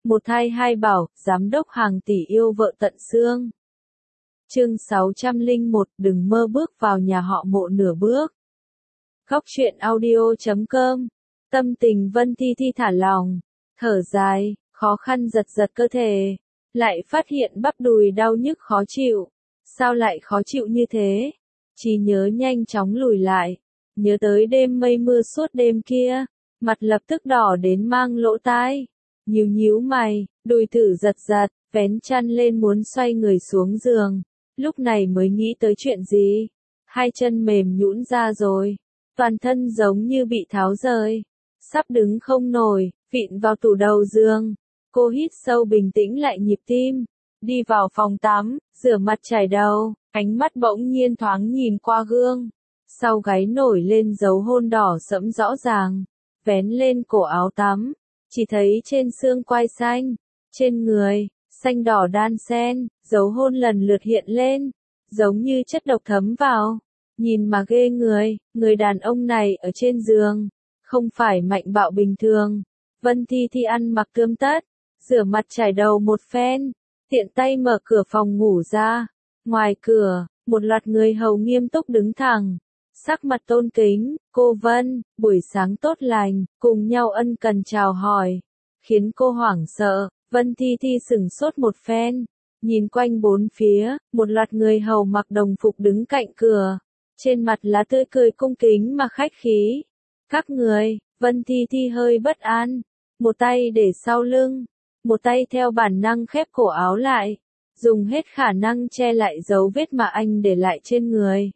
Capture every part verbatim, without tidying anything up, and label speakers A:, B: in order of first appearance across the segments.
A: Một thai hai bảo, giám đốc hàng tỷ yêu vợ tận xương. Chương sáu trăm lẻ một, đừng mơ bước vào nhà họ Mộ nửa bước. Góc truyện audio chấm com. Tâm tình Vân Thi Thi thả lỏng, thở dài, khó khăn giật giật cơ thể, lại phát hiện bắp đùi đau nhức khó chịu. Sao lại khó chịu như thế? Trí nhớ nhanh chóng lùi lại, nhớ tới đêm mây mưa suốt đêm kia, mặt lập tức đỏ đến mang lỗ tai. Nhíu nhíu mày, đùi thử giật giật, vén chăn lên muốn xoay người xuống giường. Lúc này mới nghĩ tới chuyện gì? Hai chân mềm nhũn ra rồi, toàn thân giống như bị tháo rời, sắp đứng không nổi, vịn vào tủ đầu giường. Cô hít sâu bình tĩnh lại nhịp tim, đi vào phòng tắm, rửa mặt chải đầu, ánh mắt bỗng nhiên thoáng nhìn qua gương. Sau gáy nổi lên dấu hôn đỏ sẫm rõ ràng, vén lên cổ áo tắm, chỉ thấy trên xương quai xanh, trên người, xanh đỏ đan xen, dấu hôn lần lượt hiện lên, giống như chất độc thấm vào. Nhìn mà ghê người, người đàn ông này ở trên giường, không phải mạnh bạo bình thường. Vân Thi Thi ăn mặc tươm tất, rửa mặt chải đầu một phen, tiện tay mở cửa phòng ngủ ra. Ngoài cửa, một loạt người hầu nghiêm túc đứng thẳng, sắc mặt tôn kính. Cô Vân, buổi sáng tốt lành, cùng nhau ân cần chào hỏi, khiến cô hoảng sợ. Vân Thi Thi sửng sốt một phen, nhìn quanh bốn phía, một loạt người hầu mặc đồng phục đứng cạnh cửa, trên mặt là tươi cười cung kính mà khách khí. Các người, Vân Thi Thi hơi bất an, một tay để sau lưng, một tay theo bản năng khép cổ áo lại, dùng hết khả năng che lại dấu vết mà anh để lại trên người.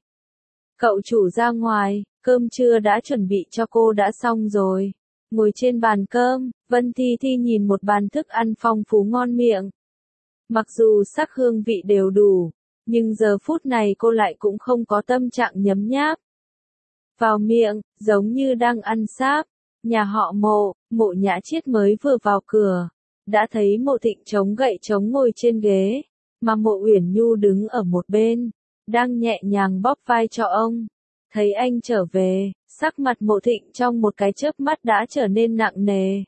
A: Cậu chủ ra ngoài, cơm trưa đã chuẩn bị cho cô đã xong rồi. Ngồi trên bàn cơm, Vân Thi Thi nhìn một bàn thức ăn phong phú ngon miệng. Mặc dù sắc hương vị đều đủ, nhưng giờ phút này cô lại cũng không có tâm trạng nhấm nháp. Vào miệng, giống như đang ăn sáp. Nhà họ Mộ, Mộ Nhã Chiết mới vừa vào cửa, đã thấy Mộ Thịnh chống gậy chống ngồi trên ghế, mà Mộ Uyển Nhu đứng ở một bên, đang nhẹ nhàng bóp vai cho ông. Thấy anh trở về, sắc mặt Mộ Thịnh trong một cái chớp mắt đã trở nên nặng nề.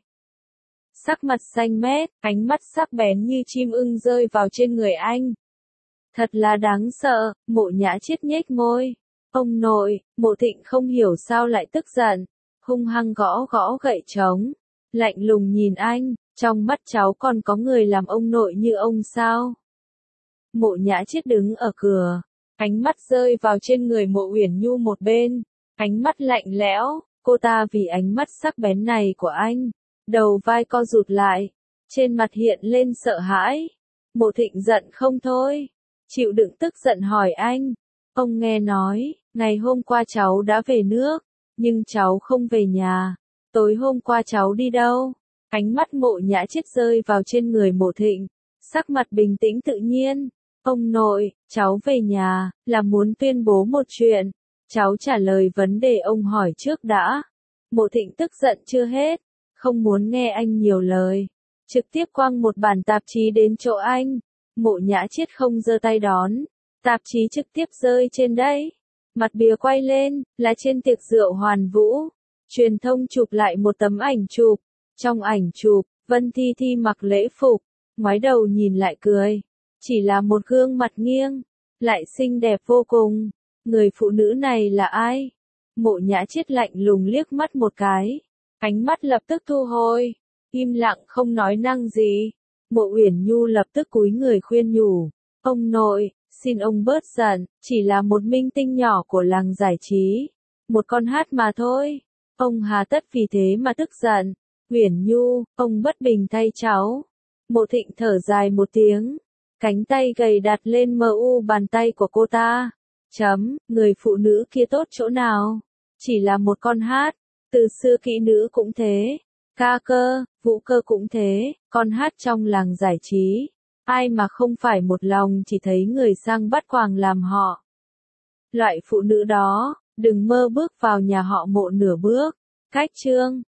A: Sắc mặt xanh mét, ánh mắt sắc bén như chim ưng rơi vào trên người anh. Thật là đáng sợ. Mộ Nhã Chiết nhếch môi. Ông nội. Mộ Thịnh không hiểu sao lại tức giận, hung hăng gõ gõ gậy trống, lạnh lùng nhìn anh. Trong mắt cháu còn có người làm ông nội như ông sao? Mộ Nhã Chiết đứng ở cửa, ánh mắt rơi vào trên người Mộ Uyển Nhu một bên, ánh mắt lạnh lẽo. Cô ta vì ánh mắt sắc bén này của anh, đầu vai co rụt lại, trên mặt hiện lên sợ hãi. Mộ Thịnh giận không thôi, chịu đựng tức giận hỏi anh. Ông nghe nói, ngày hôm qua cháu đã về nước, nhưng cháu không về nhà. Tối hôm qua cháu đi đâu? Ánh mắt Mộ Nhã Chiết rơi vào trên người Mộ Thịnh, sắc mặt bình tĩnh tự nhiên. Ông nội, cháu về nhà, là muốn tuyên bố một chuyện. Cháu trả lời vấn đề ông hỏi trước đã. Mộ Thịnh tức giận chưa hết, không muốn nghe anh nhiều lời, trực tiếp quăng một bản tạp chí đến chỗ anh. Mộ Nhã Chiết không giơ tay đón, tạp chí trực tiếp rơi trên đấy. Mặt bìa quay lên, là trên tiệc rượu Hoàn Vũ. Truyền thông chụp lại một tấm ảnh chụp. Trong ảnh chụp, Vân Thi Thi mặc lễ phục, ngoái đầu nhìn lại cười. Chỉ là một gương mặt nghiêng, lại xinh đẹp vô cùng. Người phụ nữ này là ai? Mộ Nhã Chiết lạnh lùng liếc mắt một cái, ánh mắt lập tức thu hồi, im lặng không nói năng gì. Mộ Uyển Nhu lập tức cúi người khuyên nhủ. Ông nội, xin ông bớt giận, chỉ là một minh tinh nhỏ của làng giải trí, một con hát mà thôi. Ông hà tất vì thế mà tức giận. Uyển Nhu, ông bất bình thay cháu. Mộ Thịnh thở dài một tiếng, cánh tay gầy đặt lên mờ u bàn tay của cô ta. Chấm, người phụ nữ kia tốt chỗ nào? Chỉ là một con hát, từ xưa kỹ nữ cũng thế, ca cơ, vũ cơ cũng thế, con hát trong làng giải trí. Ai mà không phải một lòng chỉ thấy người sang bắt quàng làm họ. Loại phụ nữ đó, đừng mơ bước vào nhà họ Mộ nửa bước. Cách chương